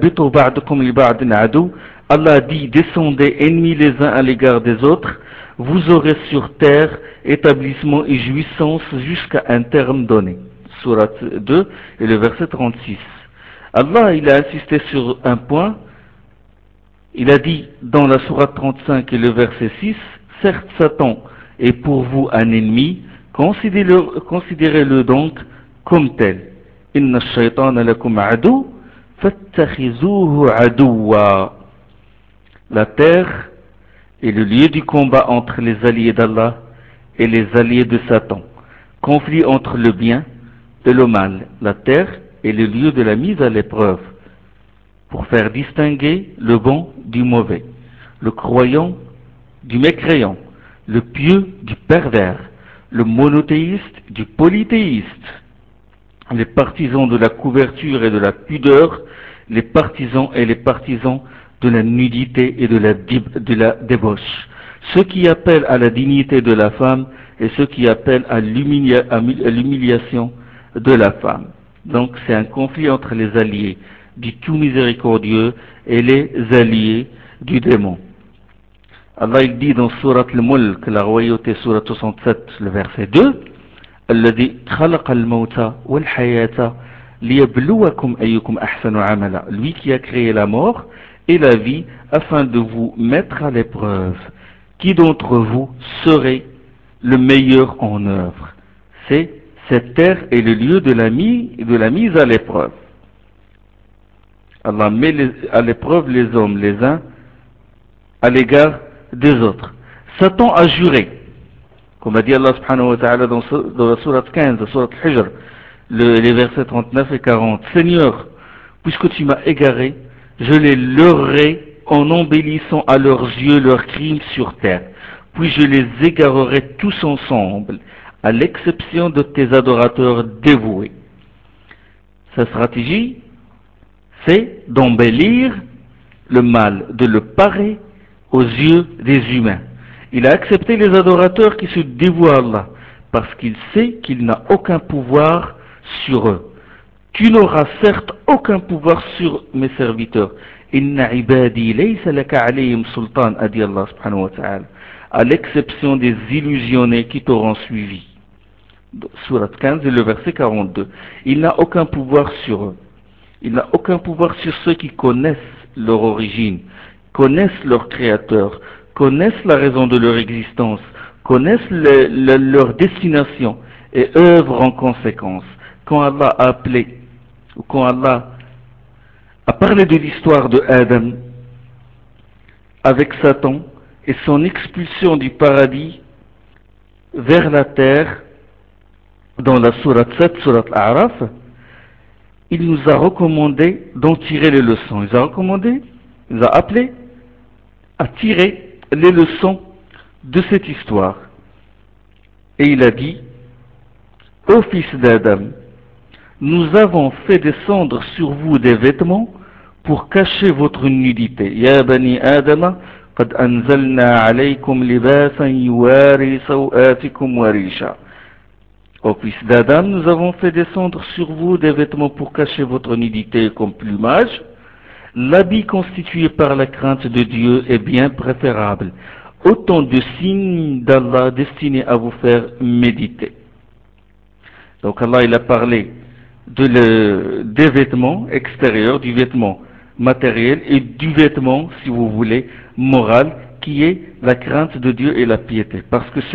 Allah dit descendez ennemis les uns à l'égard des autres, vous aurez sur terre établissement et jouissance jusqu'à un terme donné. Sourate 2 et le verset 36. Allah il a insisté sur un point. Il a dit dans la sourate 35 et le verset 6, certes Satan est pour vous un ennemi, considérez-le donc comme tel. Inna ash-shaytana lakum adu, fattakhizuhu aduwa. La terre est le lieu du combat entre les alliés d'Allah et les alliés de Satan. Conflit entre le bien et le mal. La terre est le lieu de la mise à l'épreuve pour faire distinguer le bon du mauvais, le croyant du mécréant, le pieux du pervers, le monothéiste du polythéiste, les partisans de la couverture et de la pudeur, les partisans et les partisans de la nudité et de la débauche, ceux qui appellent à la dignité de la femme et ceux qui appellent à l'humiliation de la femme. Donc c'est un conflit entre les alliés du tout miséricordieux et les alliés du démon. Allah il dit dans Surat al-Mulk, la royauté Surat 67, le verset 2, الذي خلق الموت والحياة ليبلوكم أيكم أحسن عملا. Lui qui a créé la mort et la vie afin de vous mettre à l'épreuve. Qui d'entre vous serait le meilleur en œuvre? C'est cette terre est le lieu de la mise à l'épreuve. Allah met à l'épreuve les hommes les uns à l'égard des autres. Satan a juré, comme a dit Allah subhanahu wa ta'ala dans la sourate 15, la sourate Hijr, les versets 39 et 40. Seigneur, puisque tu m'as égaré, je les leurrerai en embellissant à leurs yeux leurs crimes sur terre. Puis je les égarerai tous ensemble, à l'exception de tes adorateurs dévoués. Sa stratégie, c'est d'embellir le mal, de le parer aux yeux des humains. Il a accepté les adorateurs qui se dévouent à Allah, parce qu'il sait qu'il n'a aucun pouvoir sur eux. Tu n'auras certes aucun pouvoir sur mes serviteurs. Inna ibadi laysa laka alayhim sultan, a dit Allah subhanahu wa ta'ala, à l'exception des illusionnés qui t'auront suivi. Surat 15 et le verset 42. Il n'a aucun pouvoir sur eux. Il n'a aucun pouvoir sur ceux qui connaissent leur origine, connaissent leur créateur, connaissent la raison de leur existence, connaissent leur destination et œuvrent en conséquence. Quand Allah a appelé, ou quand Allah a parlé de l'histoire de Adam avec Satan et son expulsion du paradis vers la terre, dans la sourate 7, sourate A'raf, il nous a recommandé d'en tirer les leçons. Il nous a recommandé, il nous a appelé à tirer les leçons de cette histoire. Et il a dit, ô fils d'Adam, nous avons fait descendre sur vous des vêtements pour cacher votre nudité. Ya bani Adama, قد أنزلنا عليكم لباسا يواري سوآتكم وريشا. Ô fils d'Adam, nous avons fait descendre sur vous des vêtements pour cacher votre nudité comme plumage. L'habit constitué par la crainte de Dieu est bien préférable. Autant de signes d'Allah destinés à vous faire méditer. Donc Allah il a parlé des vêtements extérieurs, du vêtement matériel et du vêtement, si vous voulez, moral, qui est la crainte de Dieu et la piété. Parce que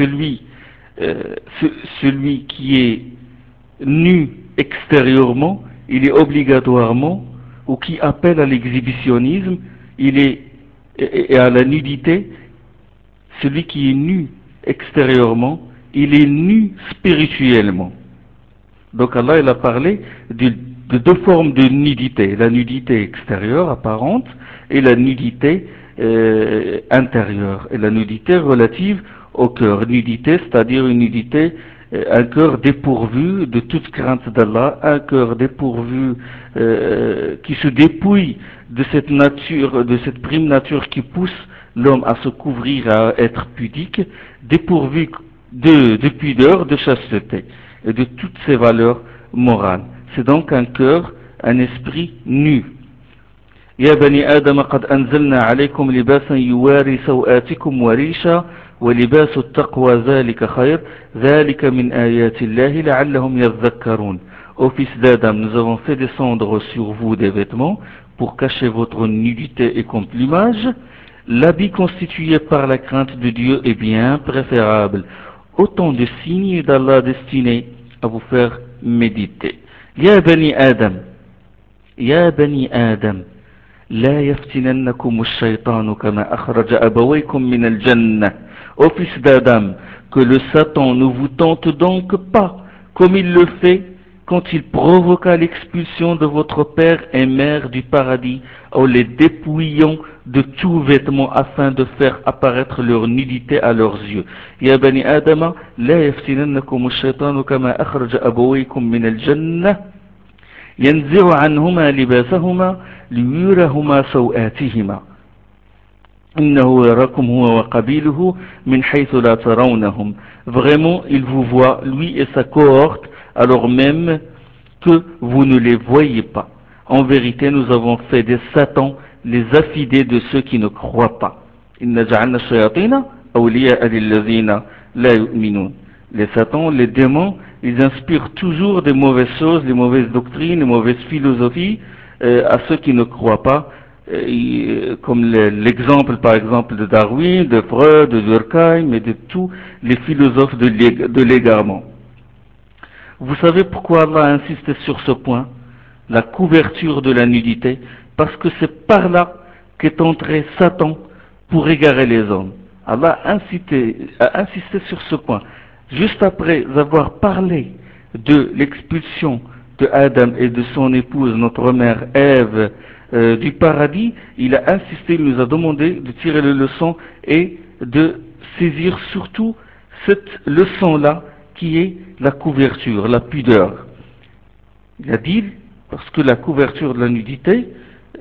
celui qui est nu extérieurement, il est obligatoirement, ou qui appelle à l'exhibitionnisme, et à la nudité, celui qui est nu extérieurement, il est nu spirituellement. Donc Allah il a parlé de deux formes de nudité, la nudité extérieure apparente et la nudité intérieure, et la nudité relative au cœur. Nudité, c'est-à-dire une nudité, un cœur dépourvu de toute crainte d'Allah, un cœur dépourvu qui se dépouille de cette nature, de cette prime nature qui pousse l'homme à se couvrir, à être pudique, dépourvu de pudeur, de chasteté et de toutes ses valeurs morales. C'est donc un cœur, un esprit nu. يا بني آدم قد أنزلنا عليكم لباسا يواري سوآتكم وريشا ولباس التقوى ذلك خير ذلك من آيات الله لعلهم يذكرون. Ô fils d'Adam, nous avons fait descendre sur vous des vêtements pour cacher votre nudité et comme plumage. L'habit constitué par la crainte de Dieu est bien préférable. Autant de signes d'Allah destinés à vous faire méditer. Ya bani Adam, Ya bani Adam, لا يفتننكم الشيطان كما أخرج أبويكم من الجنة Ô fils d'Adam, que le Satan ne vous tente donc pas, comme il le fait quand il provoqua l'expulsion de votre père et mère du paradis, en les dépouillant de tout vêtement afin de faire apparaître leur nudité à leurs yeux. Ya bani Adama, la yaftinannakum ash-shaytanu kama akhraja abawaykum min al-jannah ينزع عنهما لباسهما ليرهما سوآتهما إنه يراكم هو وقبيله من حيث لا ترونهم. Vraiment, il vous voit, lui et sa cohorte, alors même que vous ne les voyez pas. En vérité, nous avons fait des satans les affidés de ceux qui ne croient pas. إن جعلنا الشياطين أولياء للذين لا يؤمنون. Les satans, les démons, ils inspirent toujours des mauvaises choses, des mauvaises doctrines, des mauvaises philosophies à ceux qui ne croient pas, comme l'exemple par exemple de Darwin, de Freud, de Durkheim et de tous les philosophes de l'égarement. Vous savez pourquoi Allah a insisté sur ce point, la couverture de la nudité? Parce que c'est par là qu'est entré Satan pour égarer les hommes. Allah a insisté sur ce point. Juste après avoir parlé de l'expulsion de Adam et de son épouse, notre mère Ève, du paradis, il a insisté, il nous a demandé de tirer les leçons et de saisir surtout cette leçon-là qui est la couverture, la pudeur. Il a dit, parce que la couverture de la nudité,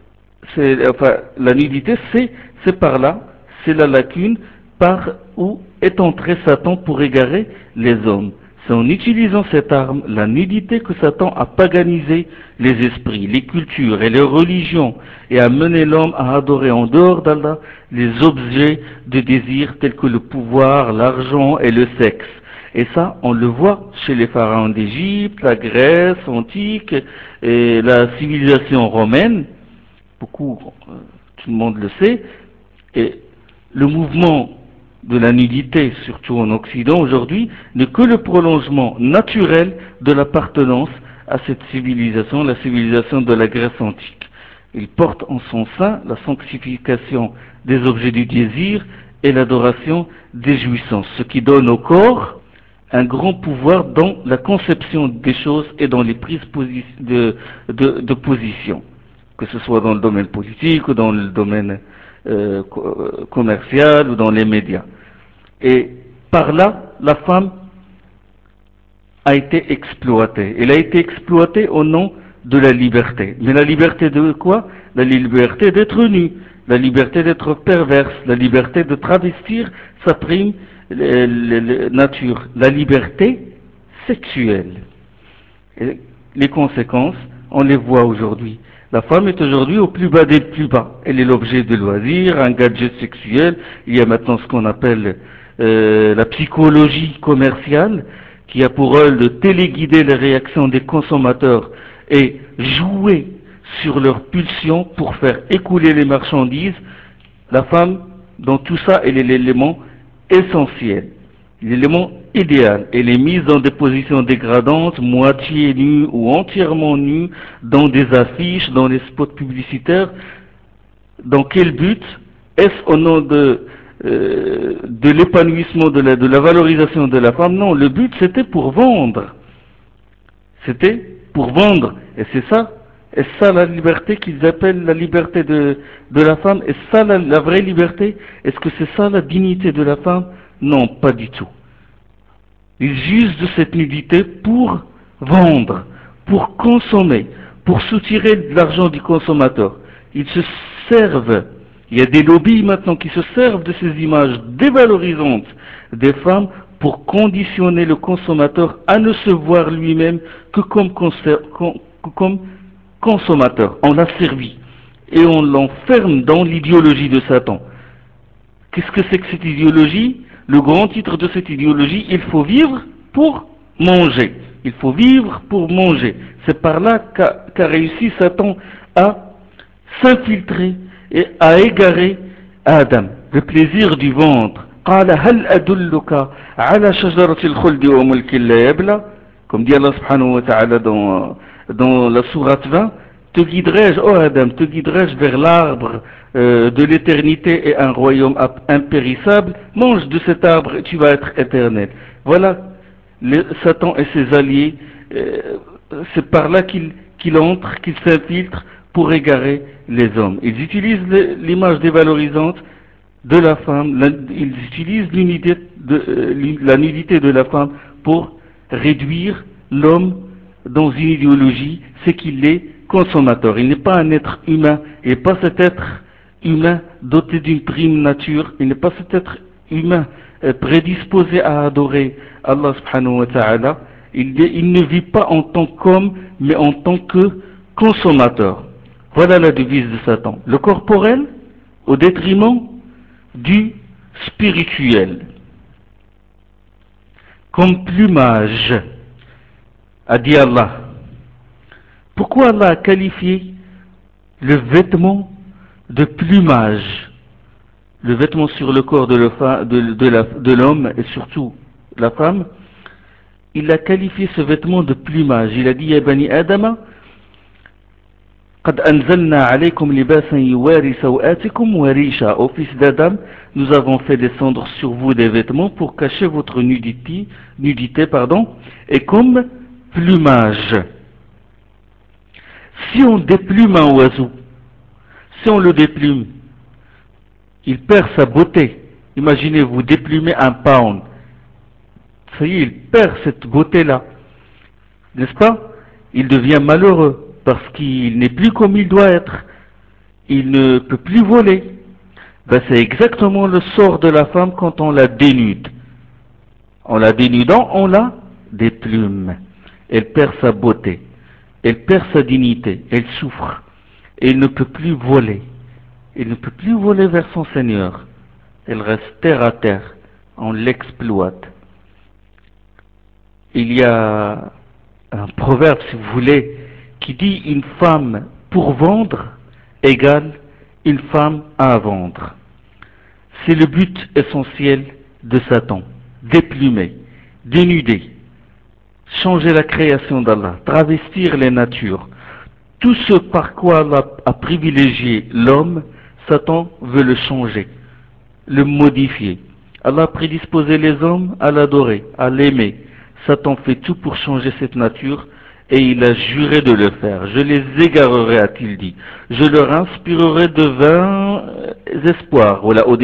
la nudité, c'est par là, c'est la lacune par où est entré Satan pour égarer les hommes. C'est en utilisant cette arme, la nudité, que Satan a paganisé les esprits, les cultures et les religions et a mené l'homme à adorer en dehors d'Allah les objets de désir tels que le pouvoir, l'argent et le sexe. Et ça, on le voit chez les pharaons d'Égypte, la Grèce antique et la civilisation romaine. Beaucoup, tout le monde le sait. Et le mouvement de la nudité, surtout en Occident aujourd'hui, n'est que le prolongement naturel de l'appartenance à cette civilisation, la civilisation de la Grèce antique. Il porte en son sein la sanctification des objets du désir et l'adoration des jouissances, ce qui donne au corps un grand pouvoir dans la conception des choses et dans les prises de position, que ce soit dans le domaine politique ou dans le domaine commercial ou dans les médias. Et par là, la femme a été exploitée. Elle a été exploitée au nom de la liberté. Mais la liberté de quoi? La liberté d'être nue, la liberté d'être perverse, la liberté de travestir sa prime nature, la liberté sexuelle. Et les conséquences, on les voit aujourd'hui. La femme est aujourd'hui au plus bas des plus bas. Elle est l'objet de loisirs, un gadget sexuel. Il y a maintenant ce qu'on appelle la psychologie commerciale, qui a pour rôle de téléguider les réactions des consommateurs et jouer sur leurs pulsions pour faire écouler les marchandises. La femme, dans tout ça, elle est l'élément essentiel, l'élément idéal. Elle est mise dans des positions dégradantes, moitié nue ou entièrement nue, dans des affiches, dans les spots publicitaires. Dans quel but? Est-ce au nom de l'épanouissement, de la valorisation de la femme? Non, le but c'était pour vendre. C'était pour vendre. Et c'est ça. Est-ce ça la liberté qu'ils appellent la liberté de la femme? Est-ce ça la vraie liberté? Est-ce que c'est ça la dignité de la femme? Non, pas du tout. Ils usent de cette nudité pour vendre, pour consommer, pour soutirer de l'argent du consommateur. Ils se servent, il y a des lobbies maintenant qui se servent de ces images dévalorisantes des femmes pour conditionner le consommateur à ne se voir lui-même que comme consommateur. On l'a servi et on l'enferme dans l'idéologie de Satan. Qu'est-ce que c'est que cette idéologie? Le grand titre de cette idéologie, il faut vivre pour manger. Il faut vivre pour manger. C'est par là qu'a réussi Satan à s'infiltrer et à égarer Adam. Le plaisir du ventre. قال هل أدلك على شجرة الخلد وملك لا يبلى, comme dit Allah subhanahu wa ta'ala dans la sourate 20, te guiderai-je, oh Adam, te guiderai-je vers l'arbre de l'éternité et un royaume impérissable? Mange de cet arbre et tu vas être éternel. Voilà, Satan et ses alliés, c'est par là qu'il entre, qu'il s'infiltre pour égarer les hommes. Ils utilisent l'image dévalorisante de la femme, ils utilisent la nudité de la femme pour réduire l'homme dans une idéologie, c'est qu'il est consommateur. Il n'est pas un être humain, il n'est pas cet être humain doté d'une prime nature, il n'est pas cet être humain prédisposé à adorer Allah subhanahu wa ta'ala. Il ne vit pas en tant qu'homme, mais en tant que consommateur. Voilà la devise de Satan. Le corporel au détriment du spirituel. Comme plumage, a dit Allah. Pourquoi Allah a qualifié le vêtement de plumage, le vêtement sur le corps de l'homme et surtout la femme? Il a qualifié ce vêtement de plumage. Il a dit Ya bani Adama, قد أنزلنا عليكم لباسا يواري سوآتكم وريشا. Ô fils d'Adam, nous avons fait descendre sur vous des vêtements pour cacher votre nudité, et comme plumage. Si on déplume un oiseau, si on le déplume, il perd sa beauté. Imaginez, vous déplumez un pound. Ça y est, il perd cette beauté-là. N'est-ce pas? Il devient malheureux parce qu'il n'est plus comme il doit être. Il ne peut plus voler. Ben, c'est exactement le sort de la femme quand on la dénude. En la dénudant, on la déplume. Elle perd sa beauté. Elle perd sa dignité. Elle souffre. Et elle ne peut plus voler. Elle ne peut plus voler vers son Seigneur. Elle reste terre à terre. On l'exploite. Il y a un proverbe, si vous voulez, qui dit une femme pour vendre égale une femme à vendre. C'est le but essentiel de Satan. Déplumer, dénuder, changer la création d'Allah, travestir les natures. Tout ce par quoi Allah a privilégié l'homme, Satan veut le changer, le modifier. Allah a prédisposé les hommes à l'adorer, à l'aimer. Satan fait tout pour changer cette nature et il a juré de le faire. Je les égarerai, a-t-il dit. Je leur inspirerai de vains espoirs.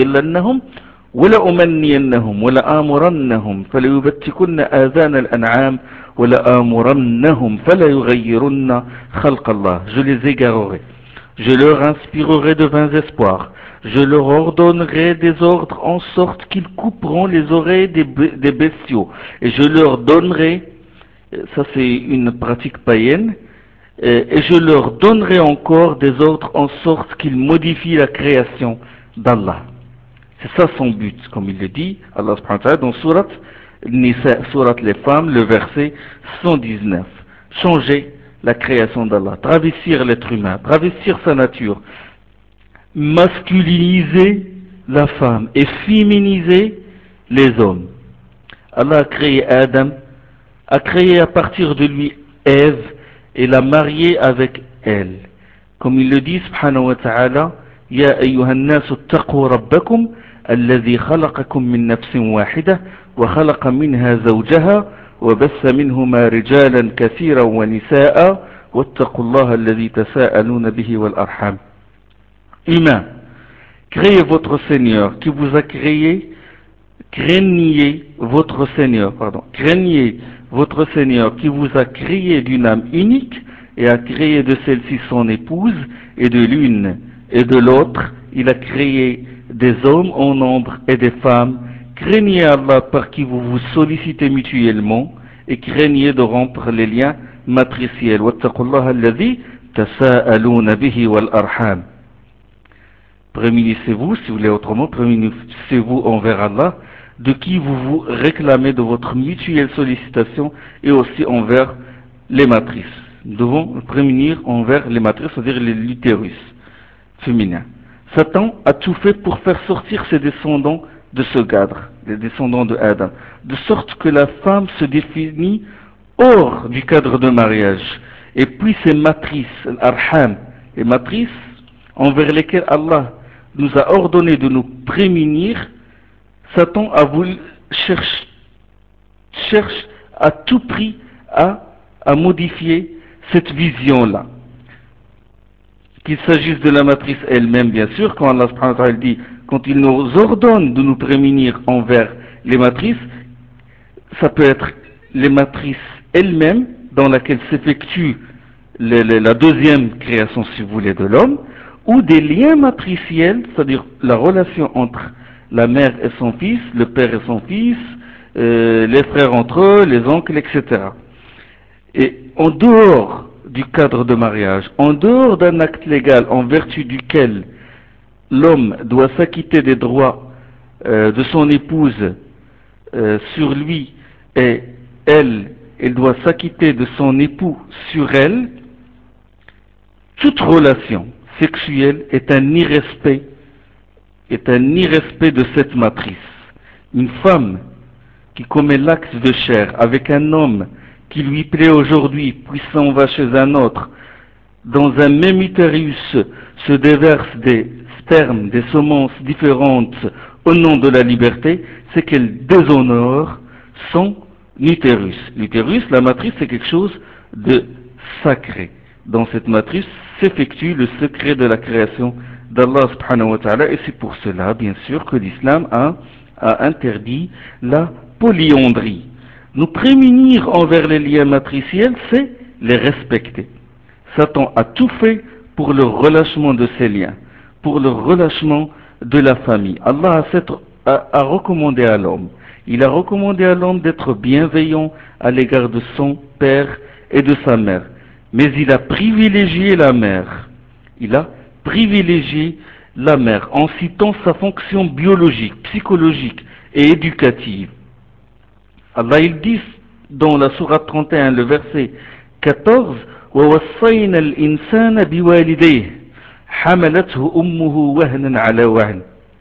ولأمنينهم ولآمرنهم فليبتكن آذان الأنعام ولآمرنهم فليغيرن خلق الله. Je les égarerai. Je leur inspirerai de vains espoirs. Je leur ordonnerai des ordres en sorte qu'ils couperont les oreilles des bestiaux. Et je leur donnerai, ça c'est une pratique païenne, et je leur donnerai encore des ordres en sorte qu'ils modifient la création d'Allah. C'est ça son but, comme il le dit, Allah subhanahu wa ta'ala, dans Surat Nisa, Surat les femmes, le verset 119. Changer la création d'Allah, travestir l'être humain, travestir sa nature, masculiniser la femme et féminiser les hommes. Allah a créé Adam, a créé à partir de lui Ève et l'a marié avec elle. Comme il le dit, subhanahu wa ta'ala, Ya ayyuhan nasu attaqu rabbakum الذي خلقكم من نفس واحدة وخلق منها زوجها وبث منهما رجالا كثيرا ونساء واتقوا الله الذي تساءلون به والأرحام. Humain, créez votre Seigneur qui vous a créé, craignez votre Seigneur qui vous a créé d'une âme unique et a créé de celle-ci son épouse et de l'une et de l'autre il a créé des hommes en nombre et des femmes. Craignez Allah par qui vous vous sollicitez mutuellement et craignez de rompre les liens matriciels. Wattaqullaha alladhi tasa'aluna bihi wal arham. Prémunissez-vous, si vous voulez autrement, prémunissez-vous envers Allah, de qui vous vous réclamez de votre mutuelle sollicitation et aussi envers les matrices. Nous devons prémunir envers les matrices, c'est-à-dire l'utérus féminin. Satan a tout fait pour faire sortir ses descendants de ce cadre, les descendants de Adam, de sorte que la femme se définit hors du cadre de mariage Et puis ces matrices, l'arham, les matrices envers lesquelles Allah nous a ordonné de nous prémunir, Satan a voulu, cherche à tout prix à modifier cette vision-là. Qu'il s'agisse de la matrice elle-même, bien sûr, quand Allah subhanahu wa ta'ala dit, quand il nous ordonne de nous prémunir envers les matrices, ça peut être les matrices elles-mêmes, dans laquelle s'effectue la deuxième création, si vous voulez, de l'homme, ou des liens matriciels, c'est-à-dire la relation entre la mère et son fils, le père et son fils, les frères entre eux, les oncles, etc. Et en dehors du cadre de mariage, en dehors d'un acte légal en vertu duquel l'homme doit s'acquitter des droits de son épouse sur lui et elle doit s'acquitter de son époux sur elle, toute relation sexuelle est un irrespect de cette matrice. Une femme qui commet l'acte de chair avec un homme qui lui plaît aujourd'hui, puis s'en va chez un autre, dans un même utérus se déversent des spermes, des semences différentes au nom de la liberté, c'est qu'elle déshonore son utérus. L'utérus, la matrice, c'est quelque chose de sacré. Dans cette matrice s'effectue le secret de la création d'Allah subhanahu wa ta'ala, et c'est pour cela, bien sûr, que l'islam a interdit la polyandrie. Nous prémunir envers les liens matriciels, c'est les respecter. Satan a tout fait pour le relâchement de ces liens, pour le relâchement de la famille. Allah a recommandé à l'homme, il a recommandé à l'homme d'être bienveillant à l'égard de son père et de sa mère. Mais il a privilégié la mère. Il a privilégié la mère en citant sa fonction biologique, psychologique et éducative. Allah il dit dans la sourate 31, le verset 14, وَوَصَّيْنَا الْإِنسَانَ بِوَالِدَيْهِ حَمَلَتْهُ أُمُّهُ وَهْنًا عَلَى وَهْنٍ.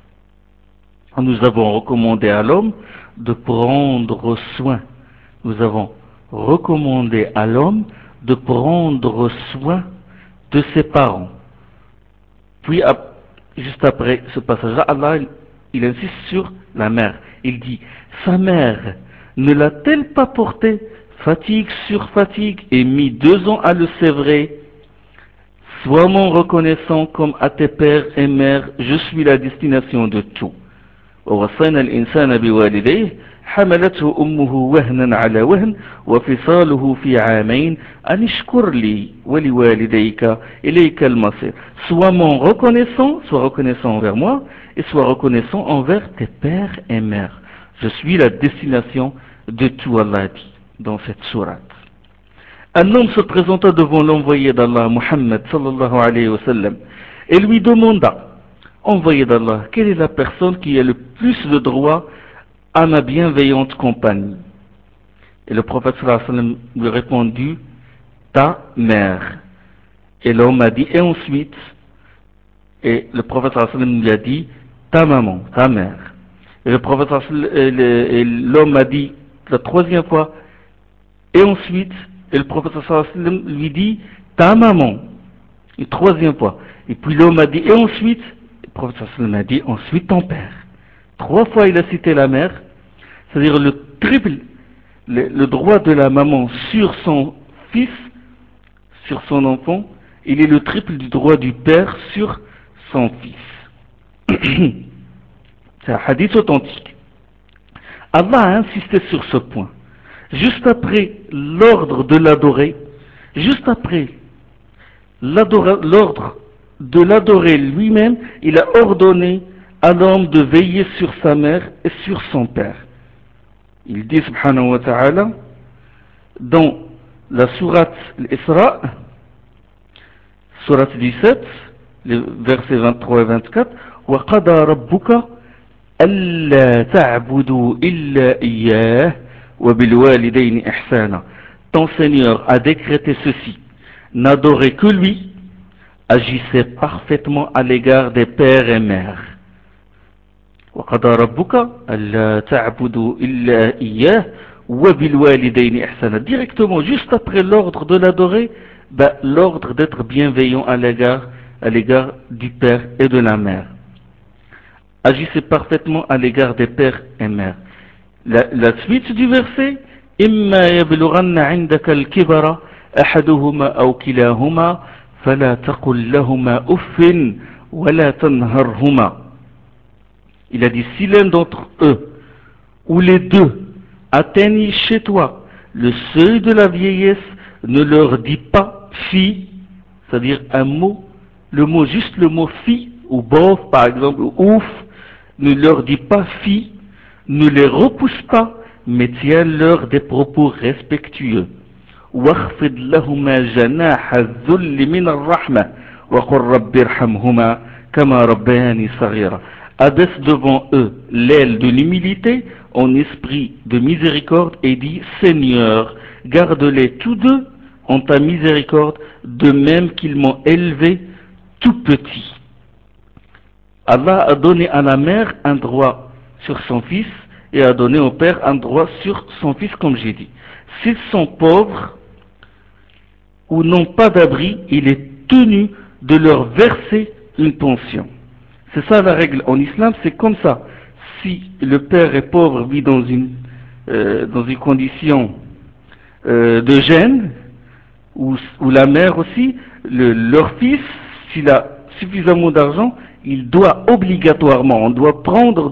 Nous avons recommandé à l'homme de prendre soin. Nous avons recommandé à l'homme de prendre soin de ses parents. Puis, juste après ce passage-là, Allah il insiste sur la mère. Il dit, sa mère ne l'a-t-elle pas porté fatigue sur fatigue et mis 2 ans à le sévrer? Sois mon reconnaissant comme à tes pères et mères, je suis la destination de tout. ووصينا الإنسان بوالديه حملته أمه وهنا على وهن وفصاله في عامين أن اشكر لي ولوالديك إليك المصير. Sois reconnaissant envers moi et sois reconnaissant envers tes pères et mères. Je suis la destination de tout, Allah dit dans cette sourate. Un homme se présenta devant l'envoyé d'Allah, Muhammad sallallahu alayhi wa sallam, et lui demanda, envoyé d'Allah, quelle est la personne qui a le plus de droit à ma bienveillante compagnie? Et le prophète sallallahu alayhi wa sallam lui répondit, ta mère. Et l'homme a dit, et ensuite, et le prophète sallallahu alayhi wa sallam lui a dit, ta maman, ta mère. Et le prophète et l'homme a dit la troisième fois, et ensuite, et le prophète sallallahu alayhi wa sallam lui dit, ta maman. Une troisième fois. Et puis l'homme a dit, et ensuite, le prophète sallallahu alayhi wa sallam a dit, ensuite ton père. 3 fois il a cité la mère, c'est-à-dire le triple, le droit de la maman sur son fils, sur son enfant, il est le triple du droit du père sur son fils. C'est un hadith authentique. Allah a insisté sur ce point. Juste après l'ordre de l'adorer, juste après l'ordre de l'adorer lui-même, il a ordonné à l'homme de veiller sur sa mère et sur son père. Il dit subhanahu wa ta'ala dans la sourate l'Isra, sourate 17, les versets 23 et 24, وَقَضَى رَبُّكَ أَلَّا تَعْبُدُوا إِلَّا إِيَّاهُ وَبِالْوَالِدَيْنِ إِحْسَانًا. Ton Seigneur a décrété ceci, n'adorez que lui, agissez parfaitement à l'égard des pères et mères. وَقَضَى رَبُّكَ أَلَّا تَعْبُدُوا إِلَّا إِيَّاهُ وَبِالْوَالِدَيْنِ إِحْسَانًا. Directement, juste après l'ordre de l'adorer, l'ordre d'être bienveillant à l'égard du père et de la mère. Agissez parfaitement à l'égard des pères et mères. La suite du verset, إما يبلغن عندك الكبر أحدهما أو كلاهما فلا تقل لهما أف ولا تنهرهما. Il a dit, si l'un d'entre eux ou les deux atteignent chez toi le seuil de la vieillesse, ne leur dis pas fille, c'est-à-dire un mot, juste le mot fille, ou bof par exemple, ou ouf, ne leur dis pas fille, ne les repousse pas, mais tiens-leur des propos respectueux. واخفض لهما جناح الذل من الرحمة وقل رب ارحمهما كما ربياني صغيرا. Abaisse devant eux l'aile de l'humilité en esprit de miséricorde et dit Seigneur, garde-les tous deux en ta miséricorde de même qu'ils m'ont élevé tout petit. Allah a donné à la mère un droit sur son fils et a donné au père un droit sur son fils, comme j'ai dit. S'ils sont pauvres ou n'ont pas d'abri, il est tenu de leur verser une pension. C'est ça la règle. En islam, c'est comme ça. Si le père est pauvre, vit dans une condition de gêne, ou la mère aussi, leur fils, s'il a suffisamment d'argent, il doit obligatoirement, on doit prendre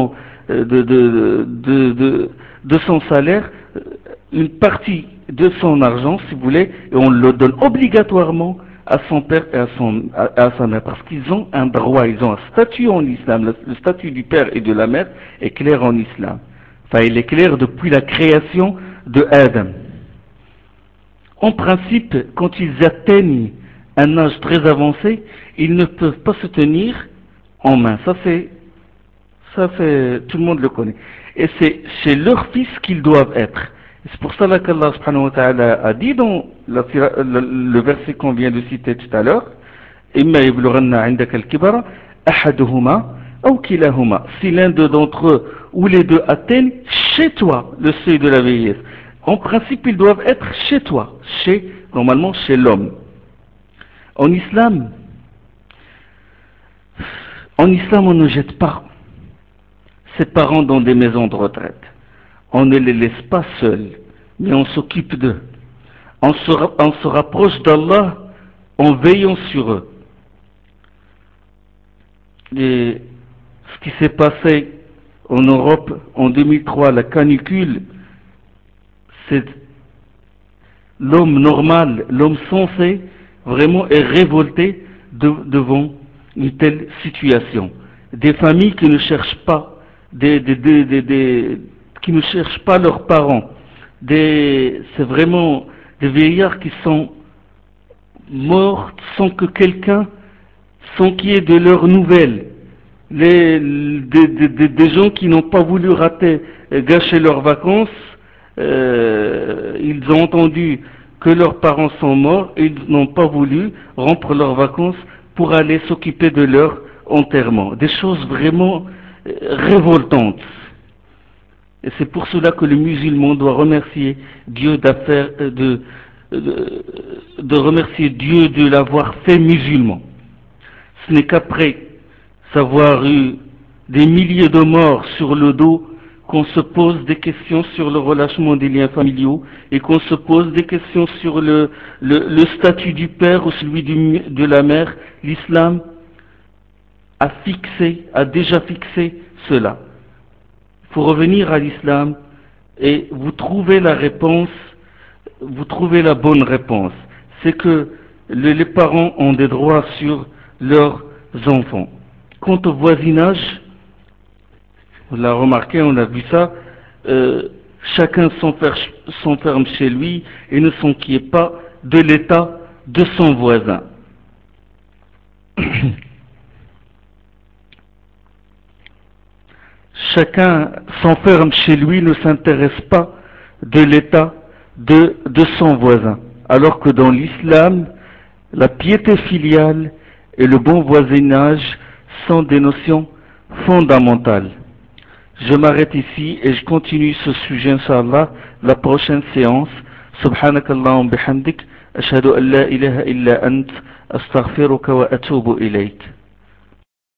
de son salaire une partie de son argent, si vous voulez, et on le donne obligatoirement à son père et à sa mère, parce qu'ils ont un droit, ils ont un statut en islam. Le statut du père et de la mère est clair en islam. Enfin, il est clair depuis la création de Adam. En principe, quand ils atteignent un âge très avancé, ils ne peuvent pas se tenir en main. Ça c'est, tout le monde le connaît. Et c'est chez leurs fils qu'ils doivent être. C'est pour cela qu'Allah subhanahu wa ta'ala a dit dans le verset qu'on vient de citer tout à l'heure, إِمَّا يَبْلُغَنَّ عِنْدَكَ الْكِبَرَ أَحَدُهُمَا أَوْ كِلَاهُمَا. Si l'un d'entre eux ou les deux atteignent chez toi le seuil de la vieillesse. En principe, ils doivent être chez toi, normalement chez l'homme. En islam, on ne jette pas ses parents dans des maisons de retraite. On ne les laisse pas seuls, mais on s'occupe d'eux. On se rapproche d'Allah en veillant sur eux. Et ce qui s'est passé en Europe en 2003, la canicule, c'est l'homme normal, l'homme sensé, vraiment est révolté devant une telle situation. Des familles qui ne cherchent pas, qui ne cherchent pas leurs parents. C'est vraiment des vieillards qui sont morts sans que quelqu'un, sans qu'il y ait de leurs nouvelles. Des gens qui n'ont pas voulu gâcher leurs vacances, ils ont entendu que leurs parents sont morts et ils n'ont pas voulu rompre leurs vacances pour aller s'occuper de leur enterrement. Des choses vraiment révoltantes. Et c'est pour cela que le musulman doit remercier Dieu de remercier Dieu de l'avoir fait musulman. Ce n'est qu'après savoir eu des milliers de morts sur le dos qu'on se pose des questions sur le relâchement des liens familiaux et qu'on se pose des questions sur le statut du père ou celui de la mère. L'islam a déjà fixé cela. Il faut revenir à l'islam et vous trouvez la réponse, vous trouvez la bonne réponse. C'est que les parents ont des droits sur leurs enfants. Quant au voisinage, on l'a remarqué, on a vu ça, chacun s'enferme chez lui et ne s'inquiète pas de l'état de son voisin. Chacun s'enferme chez lui, ne s'intéresse pas de l'état de son voisin. Alors que dans l'islam, la piété filiale et le bon voisinage sont des notions fondamentales. Je m'arrête ici et je continue ce sujet, Inch'Allah, la prochaine séance. Subhanakallahum bihamdik. أشهد أن لا إله إلا أنت أستغفرك وأتوب إليك.